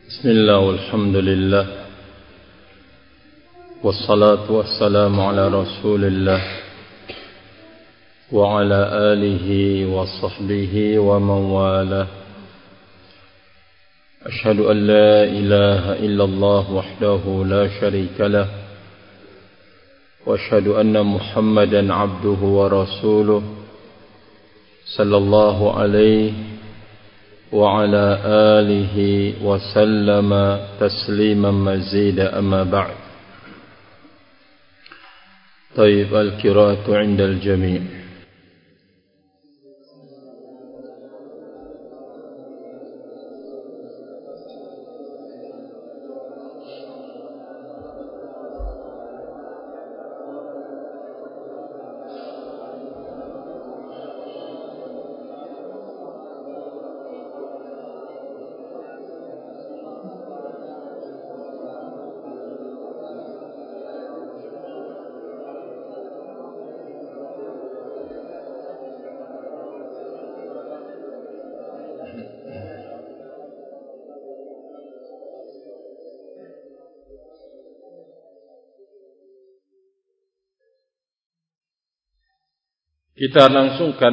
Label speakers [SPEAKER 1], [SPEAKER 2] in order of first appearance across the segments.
[SPEAKER 1] Bismillah walhamdulillah wassalatu wassalamu ala rasulillah wa ala alihi wa sahbihi wa man walah. Ashhadu an la ilaha illallah wahdahu la sharika lah wa ashhadu anna Muhammadan abduhu wa rasuluh sallallahu alaihi وعلى آله وسلم تسليما مزيدا أما بعد. طيب القراءة عند الجميع. Kita langsungkan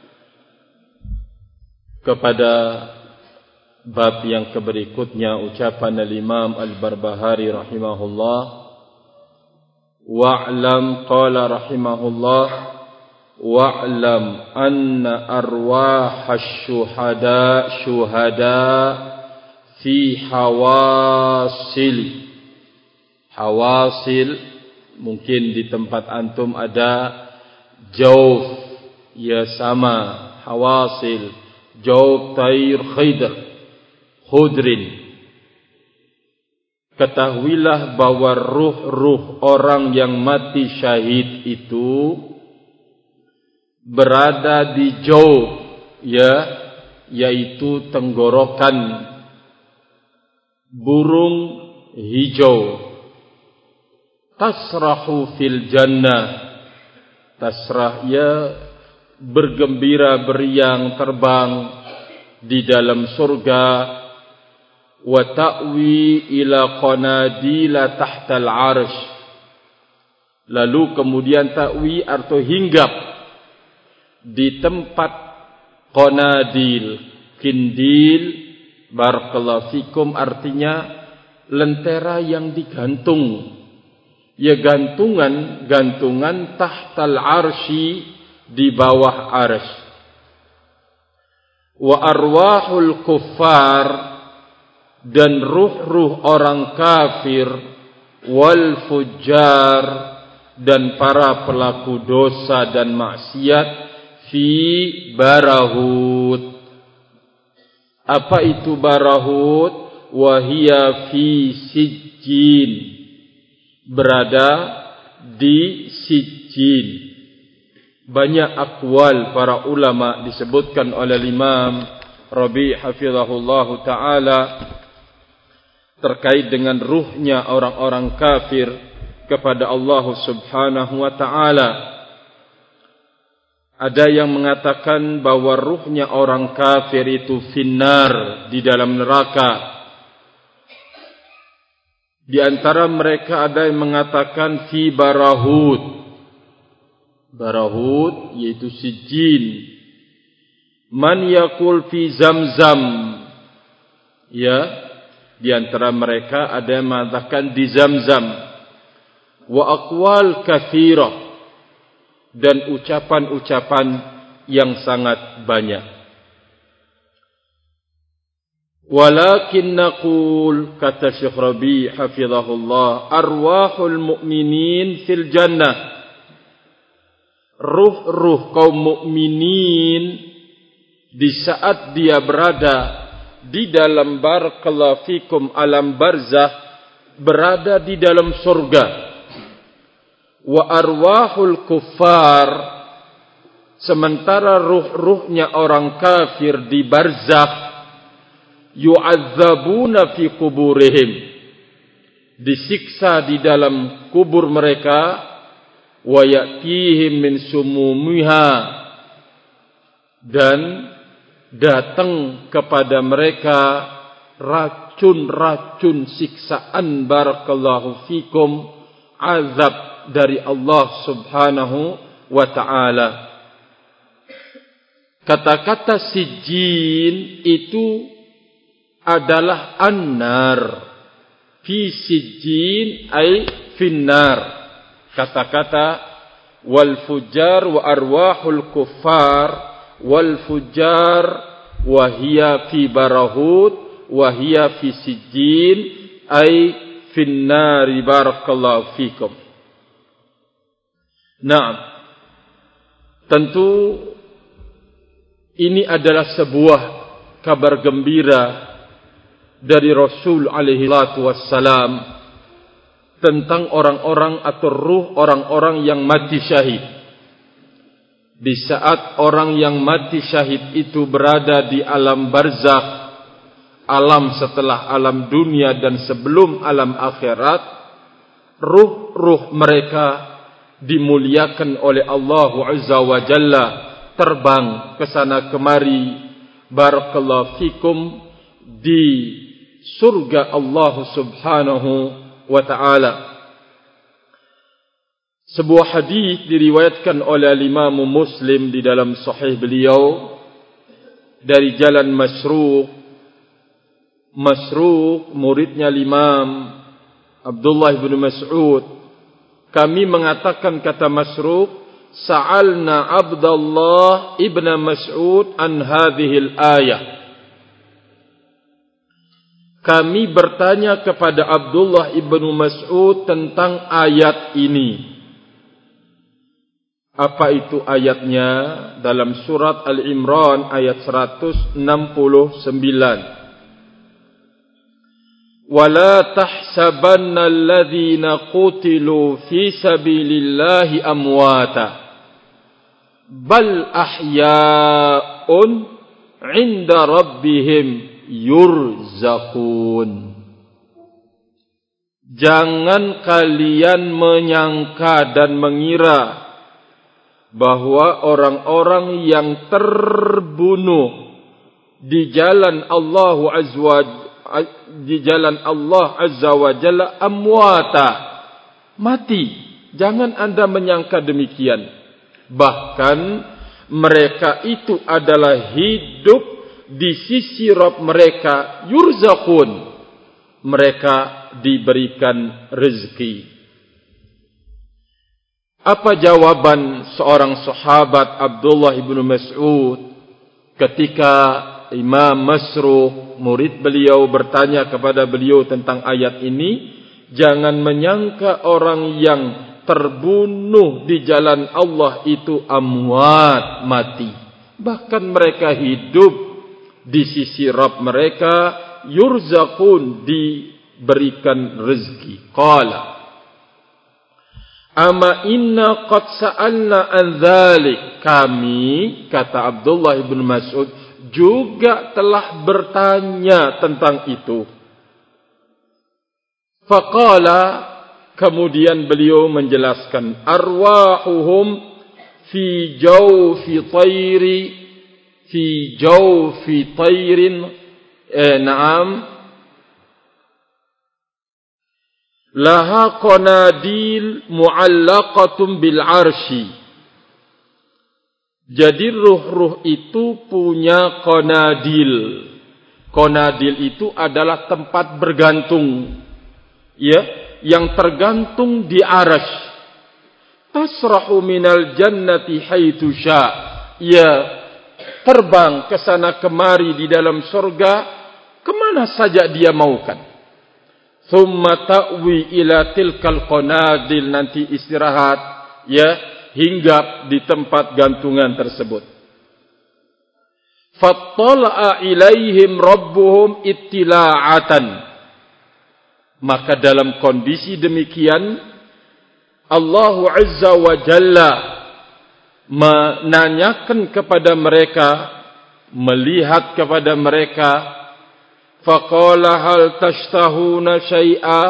[SPEAKER 1] kepada bab yang berikutnya, ucapan al-Imam Al-Barbahari rahimahullah. Wa'lam qala rahimahullah wa'lam anna arwahash syuhada fi hawasil. Mungkin di tempat antum ada Jauf, ya sama, hawasil, Jauf, Tair, Khudrin. Ketahuilah bahwa ruh-ruh orang yang mati syahid itu berada di Jauf, ya, yaitu tenggorokan burung hijau. Tasrahu fil jannah. Tasrah, ya, bergembira, beriang, terbang di dalam surga. Wa ta'wi ila qanadila tahtal arsh. Lalu kemudian ta'wi atau hinggap di tempat qanadil, kindil, barakallahu fikum, artinya lentera yang digantung. Ya, gantungan tahtal arsy, di bawah arsy. Wa arwahul kuffar, dan ruh-ruh orang kafir, wal fujjar, dan para pelaku dosa dan maksiat, fi barahut. Apa itu barahut? Wahia fi sijjin, berada di Sijjin. Banyak akwal para ulama disebutkan oleh Imam Rabi' hafizahullahu ta'ala terkait dengan ruhnya orang-orang kafir kepada Allah subhanahu wa ta'ala. Ada yang mengatakan bahwa ruhnya orang kafir itu finnar, di dalam neraka. Di antara mereka ada yang mengatakan fi barahut. Barahut yaitu Sijjin. Man yaqul fi Zamzam. Ya, di antara mereka ada yang mengatakan di Zamzam. Wa aqwal katsirah, dan ucapan-ucapan yang sangat banyak. Walakin naqul, kata Syekh Rabi' hafizahullah, arwahul mu'minin fil jannah. Ruh-ruh kaum mukminin di saat dia berada di dalam barakallahu fikum alam barzakh, berada di dalam surga. Wa arwahul kuffar, sementara ruh-ruhnya orang kafir di barzakh, yu'adzabuna fi kuburihim, disiksa di dalam kubur mereka. Wa ya'tihim min sumumiha, dan datang kepada mereka racun-racun siksaan, barakallahu fikum, azab dari Allah subhanahu wa ta'ala. Kata-kata sijjin itu adalah an-nar. Fi sijjin ay finnar. Kata-kata wal fujar wa arwahul kuffar wal fujar wa hiya fi barahut wa hiya fi sijjin ay finnari, barakallahu fikum. Naam. Tentu ini adalah sebuah kabar gembira dari Rasul alaihi salatu wassalam tentang orang-orang atau ruh orang-orang yang mati syahid. Di saat orang yang mati syahid itu berada di alam barzakh, alam setelah alam dunia dan sebelum alam akhirat, ruh-ruh mereka dimuliakan oleh Allah Azza wa Jalla, terbang ke sana kemari, barakallahu fikum, di surga Allah subhanahu wa ta'ala. Sebuah hadis diriwayatkan oleh Imam Muslim di dalam sahih beliau dari jalan Masruq, muridnya Imam Abdullah bin Mas'ud. Kami mengatakan, kata Masruq, sa'alna Abdullah ibn Mas'ud an hadhil ayah. Kami bertanya kepada Abdullah ibn Mas'ud tentang ayat ini. Apa itu ayatnya? Dalam surat Al-Imran ayat 169. وَلَا تَحْسَبَنَّ الَّذِينَ قُتِلُوا فِي سَبِيلِ اللَّهِ أَمْوَاتًا بَلْ أَحْيَاءٌ عِنْدَ رَبِّهِمْ يُرْزَقُونَ. Jangan kalian menyangka dan mengira bahwa orang-orang yang terbunuh di jalan Allah Azza wa Jalla amwata, mati. Jangan Anda menyangka demikian. Bahkan mereka itu adalah hidup di sisi Rabb mereka, yurzaqun. Mereka diberikan rezeki. Apa jawaban seorang sahabat Abdullah ibn Mas'ud ketika Imam Masruq, murid beliau, bertanya kepada beliau tentang ayat ini? Jangan menyangka orang yang terbunuh di jalan Allah itu amwat, mati. Bahkan mereka hidup di sisi Rabb mereka, yurzaqun, diberikan rezeki. Qala ama inna qad sa'alna an dhalik. Kami, kata Abdullah ibn Mas'ud, juga telah bertanya tentang itu. Faqala, kemudian beliau menjelaskan, arwahuhum fi jawfi tayrin laha qanadil mu'allaqatun bil arshi. Jadi ruh-ruh itu punya qanadil. Qanadil itu adalah tempat bergantung, ya, yang tergantung di arasy. Tasrahu minal jannati haitsu sya. Ya, terbang ke sana kemari di dalam surga kemana saja dia maukan. Thumma ta'wi ila tilkal qanadil, nanti istirahat, ya, hinggap di tempat gantungan tersebut. Fattala'a ilaihim rabbuhum ittila'atan. Maka dalam kondisi demikian, Allah Azza wa Jalla menanyakan kepada mereka, melihat kepada mereka. Faqala hal tashtahuna syai'a.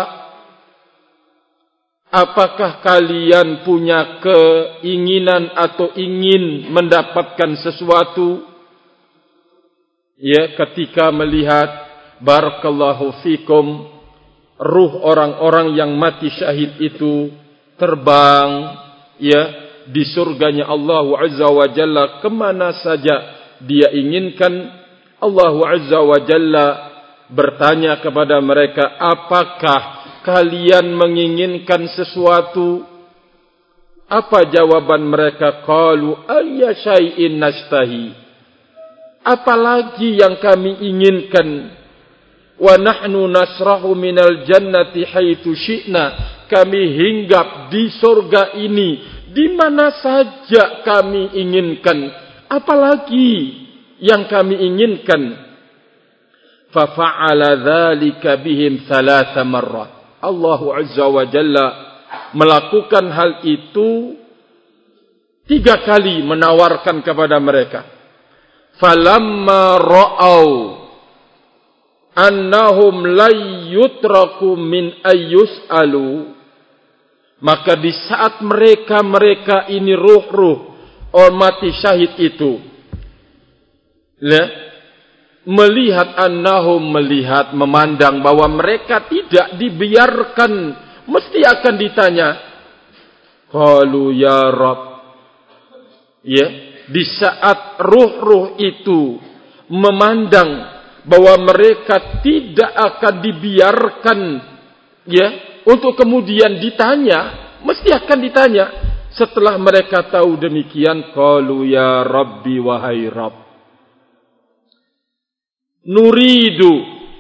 [SPEAKER 1] Apakah kalian punya keinginan atau ingin mendapatkan sesuatu? Ya, ketika melihat barakallahu fikum, ruh orang-orang yang mati syahid itu terbang ya di surganya Allah Azza wa Jalla kemana saja dia inginkan. Allah Azza wa Jalla bertanya kepada mereka, apakah kalian menginginkan sesuatu? Apa jawaban mereka? Qalu ayya syai'in nastahi. Apalagi yang kami inginkan? Wa nahnu nasrahu minal jannati haitsu syi'na. Kami hinggap di surga ini di mana saja kami inginkan. Apalagi yang kami inginkan? Fa fa'ala dzalika bihim 3 marrat. Allah Azza wa Jalla melakukan hal itu 3 kali, menawarkan kepada mereka. Falamma ra'au annahum la yutraku min ayyus'alu, maka di saat mereka ini ruh-ruh orang mati syahid itu melihat memandang bahwa mereka tidak dibiarkan, mesti akan ditanya. Qalu ya Rabb, ya, di saat ruh-ruh itu memandang bahwa mereka tidak akan dibiarkan, ya, untuk kemudian ditanya, mesti akan ditanya. Setelah mereka tahu demikian, qalu ya Rabbi, wahai Rabb, nuridu,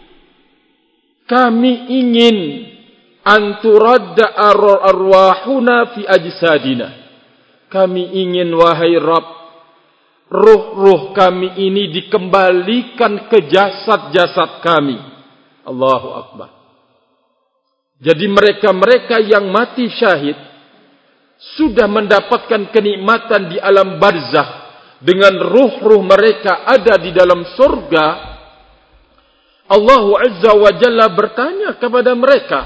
[SPEAKER 1] kami ingin anturadda arwahuna fi ajsadina. Kami ingin, wahai Rabb, ruh-ruh kami ini dikembalikan ke jasad-jasad kami. Allahu Akbar. Jadi mereka-mereka yang mati syahid sudah mendapatkan kenikmatan di alam barzakh dengan ruh-ruh mereka ada di dalam surga. Allah Azza wa Jalla bertanya kepada mereka,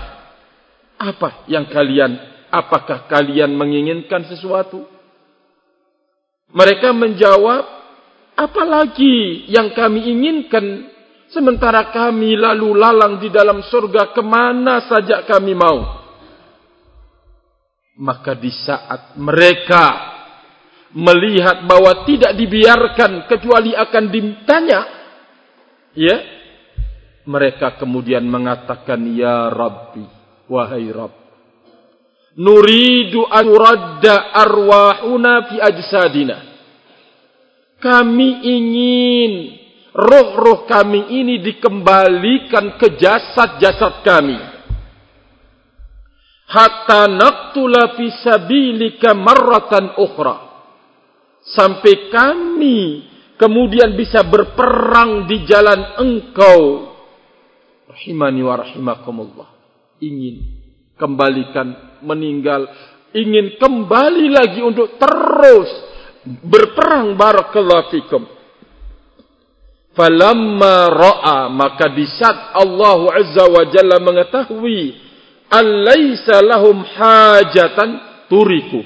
[SPEAKER 1] apakah kalian menginginkan sesuatu? Mereka menjawab, apalagi yang kami inginkan, sementara kami lalu lalang di dalam surga kemana saja kami mau. Maka di saat mereka melihat bahwa tidak dibiarkan kecuali akan ditanya, ya, mereka kemudian mengatakan, ya Rabbi, wahai Rabb, nuridu an yuradda arwahuna fi ajsadina. Kami ingin ruh-ruh kami ini dikembalikan ke jasad-jasad kami. Hatta naqtula fi sabilika marratan ukhra. Sampai kami kemudian bisa berperang di jalan Engkau. Rahimani wa rahimakumullah. Ingin kembalikan, meninggal, ingin kembali lagi untuk terus berperang. Barakallahu fikum. Falamma ra'a, maka di saat Allah Azza wa Jalla mengetahui alaysa lahum hajatan turiku,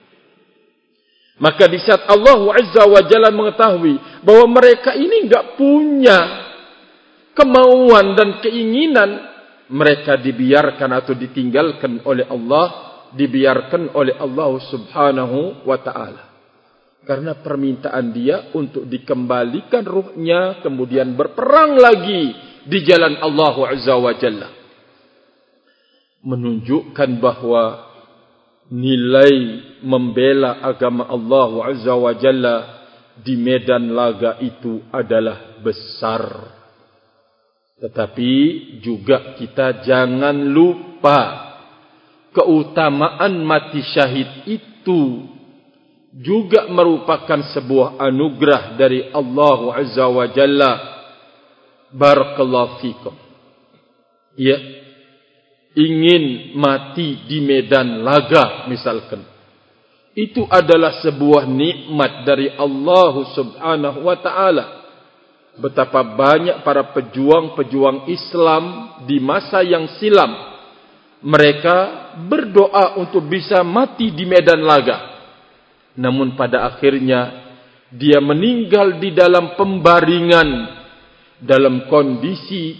[SPEAKER 1] maka di saat Allah Azza wa Jalla mengetahui bahwa mereka ini enggak punya kemauan dan keinginan, mereka dibiarkan atau ditinggalkan oleh Allah, dibiarkan oleh Allah Subhanahu wa ta'ala. Karena permintaan dia untuk dikembalikan ruhnya, kemudian berperang lagi di jalan Allah Azza wa Jalla. Menunjukkan bahwa nilai membela agama Allah Azza wa Jalla di medan laga itu adalah besar. Tetapi juga kita jangan lupa keutamaan mati syahid itu juga merupakan sebuah anugerah dari Allah Azza wa Jalla. Barakallahu fikum. Ya, ingin mati di medan laga misalkan, itu adalah sebuah nikmat dari Allah Subhanahu wa ta'ala. Betapa banyak para pejuang-pejuang Islam di masa yang silam, mereka berdoa untuk bisa mati di medan laga. Namun pada akhirnya dia meninggal di dalam pembaringan, dalam kondisi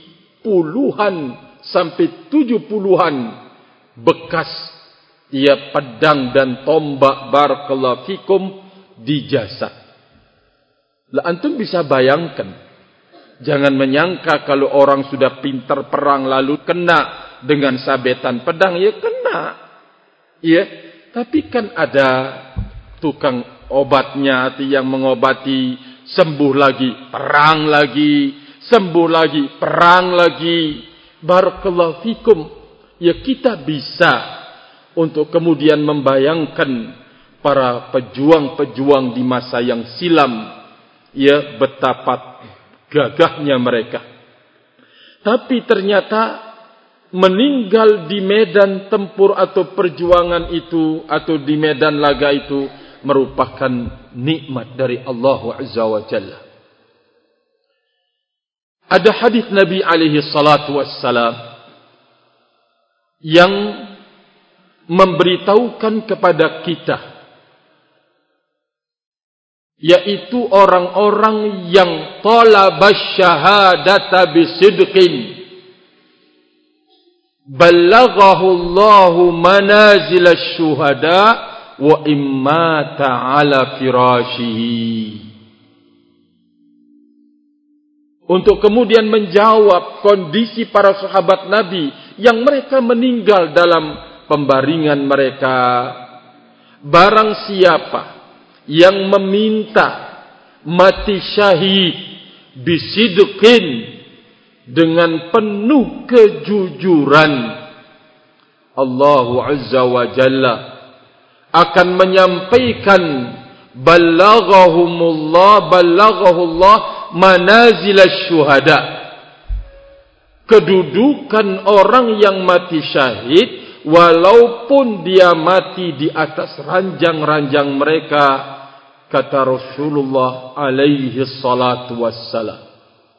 [SPEAKER 1] puluhan sampai 70-an bekas pedang dan tombak barakallahu fikum di jasad. Lah antum bisa bayangkan, jangan menyangka kalau orang sudah pintar perang lalu kena dengan sabetan pedang, ya kena. Ya, tapi kan ada tukang obatnya yang mengobati, sembuh lagi, perang lagi, sembuh lagi, perang lagi. Barakallahu fikum. Ya, kita bisa untuk kemudian membayangkan para pejuang-pejuang di masa yang silam, ya, betapa gagahnya mereka. Tapi ternyata meninggal di medan tempur atau perjuangan itu, atau di medan laga itu, merupakan nikmat dari Allah Azza wa Jalla. Ada hadis Nabi alaihi salatu wassalam yang memberitahukan kepada kita, yaitu orang-orang yang talabas syahadata bisidqin ballaghahu Allahu manazil asy-syuhada wa immata ala firashihi. Untuk kemudian menjawab kondisi para sahabat Nabi yang mereka meninggal dalam pembaringan mereka. Barang siapa yang meminta mati syahid bisidqin, dengan penuh kejujuran, Allah Azza wa Jalla akan menyampaikan ballaghahullah manazil asy-syuhada, kedudukan orang yang mati syahid walaupun dia mati di atas ranjang-ranjang mereka, kata Rasulullah alaihi salatu wassalam.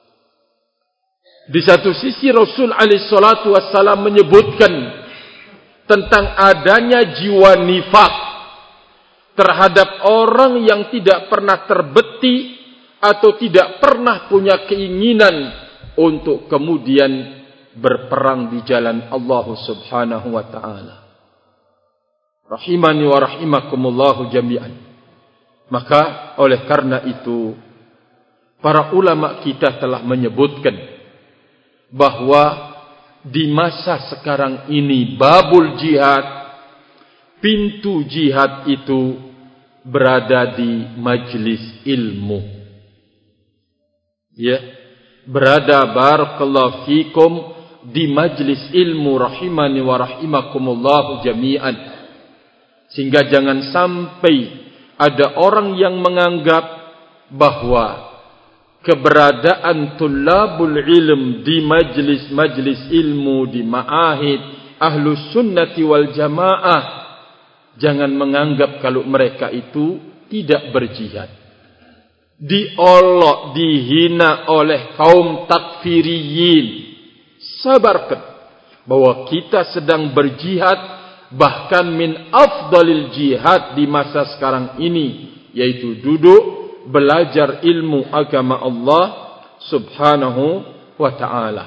[SPEAKER 1] Di satu sisi Rasul alaihi salatu wassalam menyebutkan tentang adanya jiwa nifak terhadap orang yang tidak pernah terbeti atau tidak pernah punya keinginan untuk kemudian berperang di jalan Allah Subhanahu wa taala. Rahimani wa rahimakumullahu jami'an. Maka oleh karena itu para ulama kita telah menyebutkan bahwa di masa sekarang ini babul jihad, pintu jihad itu berada di majlis ilmu. Ya, berada barakallahu fikum di majlis ilmu, rahimani wa rahimakumullah jami'an. Sehingga jangan sampai ada orang yang menganggap bahwa keberadaan tullabul ilm di majlis-majlis ilmu, di ma'ahid ahlus sunnati wal jamaah, jangan menganggap kalau mereka itu tidak berjihad. Diolok, dihina oleh kaum takfiriyin. Sabarkan bahwa kita sedang berjihad, bahkan min afdalil jihad di masa sekarang ini, yaitu duduk belajar ilmu agama Allah Subhanahu wa ta'ala.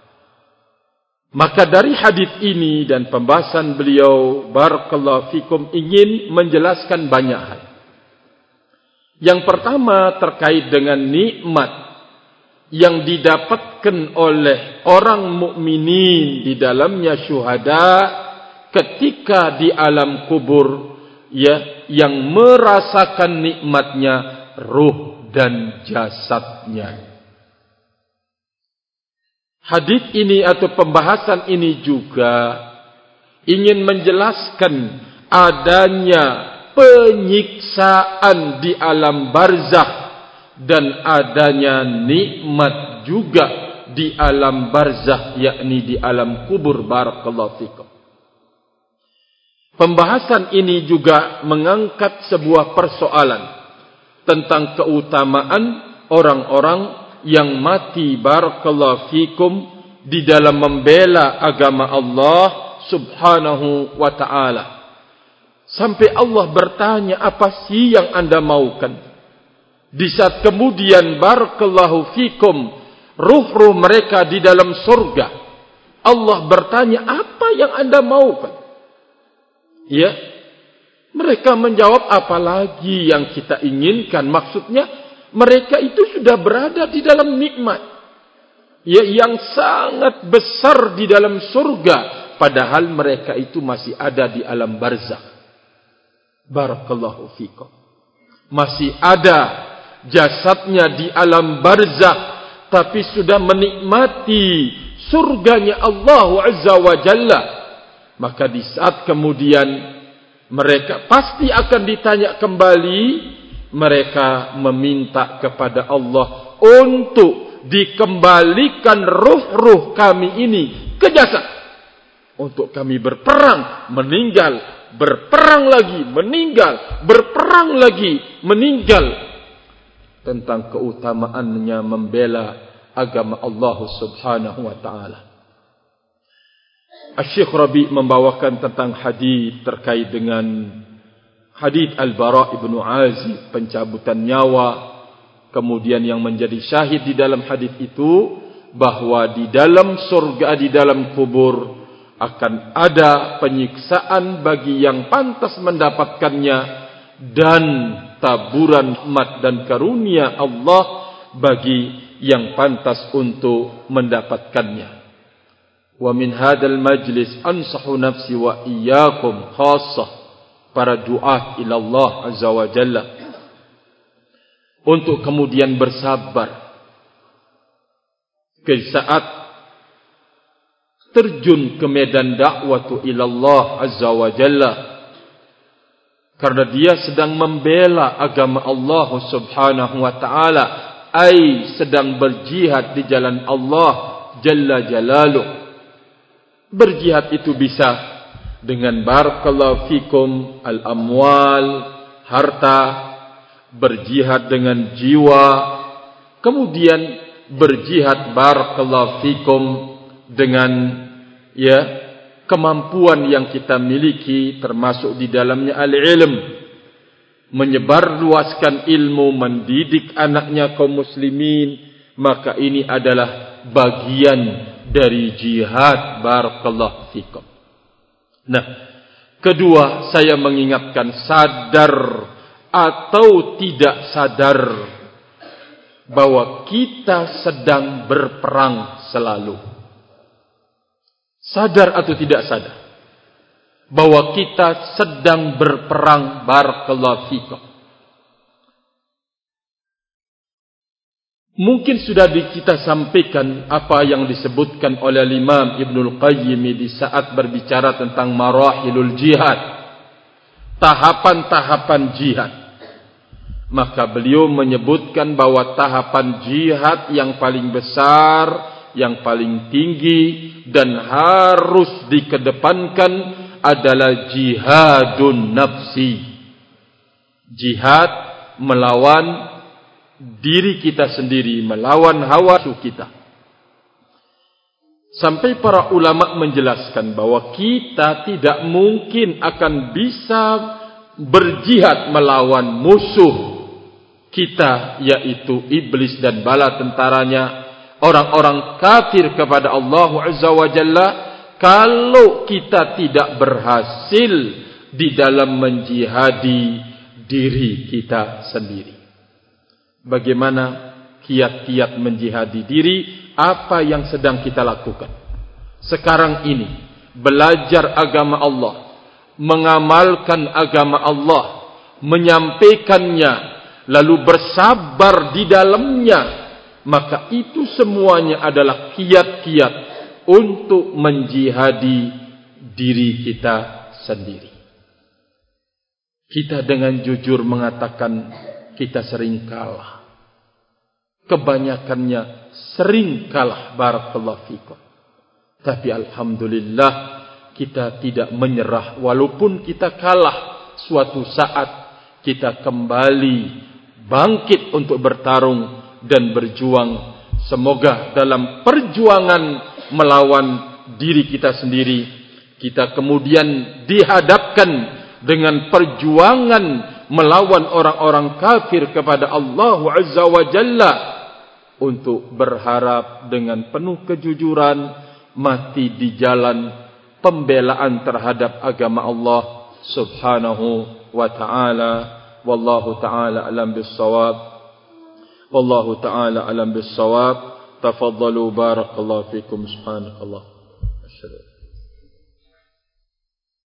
[SPEAKER 1] Maka dari hadis ini dan pembahasan beliau barakallahu fikum ingin menjelaskan banyak hal. Yang pertama terkait dengan nikmat yang didapatkan oleh orang mukminin di dalamnya syuhada ketika di alam kubur, ya, yang merasakan nikmatnya ruh dan jasadnya. Hadis ini atau pembahasan ini juga ingin menjelaskan adanya penyiksaan di alam barzakh dan adanya nikmat juga di alam barzakh, yakni di alam kubur. Barakallahu fikum. Pembahasan ini juga mengangkat sebuah persoalan tentang keutamaan orang-orang yang mati barakallahu fikum di dalam membela agama Allah Subhanahu wa ta'ala. Sampai Allah bertanya, apa sih yang anda maukan? Di saat kemudian barakallahu fikum ruh-ruh mereka di dalam surga. Allah bertanya, apa yang anda maukan? Ya, mereka menjawab, apalagi yang kita inginkan. Maksudnya, mereka itu sudah berada di dalam nikmat, ya, yang sangat besar di dalam surga. Padahal mereka itu masih ada di alam barzakh. Barakallahu fikum. Masih ada jasadnya di alam barzakh, tapi sudah menikmati surganya Allah Azza wa Jalla. Maka di saat kemudian mereka pasti akan ditanya kembali, mereka meminta kepada Allah untuk dikembalikan ruh-ruh kami ini ke jasad, untuk kami berperang, meninggal, berperang lagi, meninggal, berperang lagi, meninggal, tentang keutamaannya membela agama Allah Subhanahu wa taala. Asy-Syaikh Rabi' membawakan tentang hadis terkait dengan hadis Al-Bara' ibnu Azib, pencabutan nyawa. Kemudian yang menjadi syahid di dalam hadis itu, bahwa di dalam surga, di dalam kubur, akan ada penyiksaan bagi yang pantas mendapatkannya, dan taburan rahmat dan karunia Allah bagi yang pantas untuk mendapatkannya. Wa min hadzal majlis ansahu nafsi wa iyyakum khassah, para duat ila Allah Azza wa Jalla, untuk kemudian bersabar ke saat terjun ke medan dakwah ila Allah Azza wa Jalla, karena dia sedang membela agama Allah Subhanahu wa taala, ai sedang berjihad di jalan Allah Jalla Jalaluh. Berjihad itu bisa dengan barakallahu fikum al-amwal, harta, berjihad dengan jiwa, kemudian berjihad barakallahu fikum dengan ya kemampuan yang kita miliki, termasuk di dalamnya al-ilm, menyebarluaskan ilmu, mendidik anaknya kaum muslimin, maka ini adalah bagian dari jihad barakallahu fikum. Nah, kedua, saya mengingatkan, sadar atau tidak sadar bahwa kita sedang berperang selalu. Sadar atau tidak sadar bahwa kita sedang berperang barakallahu fikum. Mungkin sudah kita sampaikan apa yang disebutkan oleh Imam Ibnul Qayyim di saat berbicara tentang marahilul jihad, tahapan-tahapan jihad. Maka beliau menyebutkan bahwa tahapan jihad yang paling besar, yang paling tinggi dan harus dikedepankan adalah jihadun nafsi. Jihad melawan diri kita sendiri, melawan hawa nafsu kita. Sampai para ulama menjelaskan bahwa kita tidak mungkin akan bisa berjihad melawan musuh kita, yaitu iblis dan bala tentaranya, orang-orang kafir kepada Allah Azza wa Jalla, kalau kita tidak berhasil di dalam menjihadi diri kita sendiri. Bagaimana kiat-kiat menjihadi diri? Apa yang sedang kita lakukan sekarang ini? Belajar agama Allah, mengamalkan agama Allah, menyampaikannya, lalu bersabar di dalamnya. Maka itu semuanya adalah kiat-kiat untuk menjihadi diri kita sendiri. Kita dengan jujur mengatakan kita sering kalah. Kebanyakannya sering kalah barakallahu fikum. Tapi alhamdulillah kita tidak menyerah. Walaupun kita kalah, suatu saat kita kembali bangkit untuk bertarung dan berjuang. Semoga dalam perjuangan melawan diri kita sendiri, kita kemudian dihadapkan dengan perjuangan melawan orang-orang kafir kepada Allah Azza wa Jalla, untuk berharap dengan penuh kejujuran mati di jalan pembelaan terhadap agama Allah Subhanahu wa ta'ala. Wallahu ta'ala alam bis-shawab. Wallahu ta'ala alam bis-shawab. Tafaddalu barakallahu fikum. Subhanakallah. Asyhadu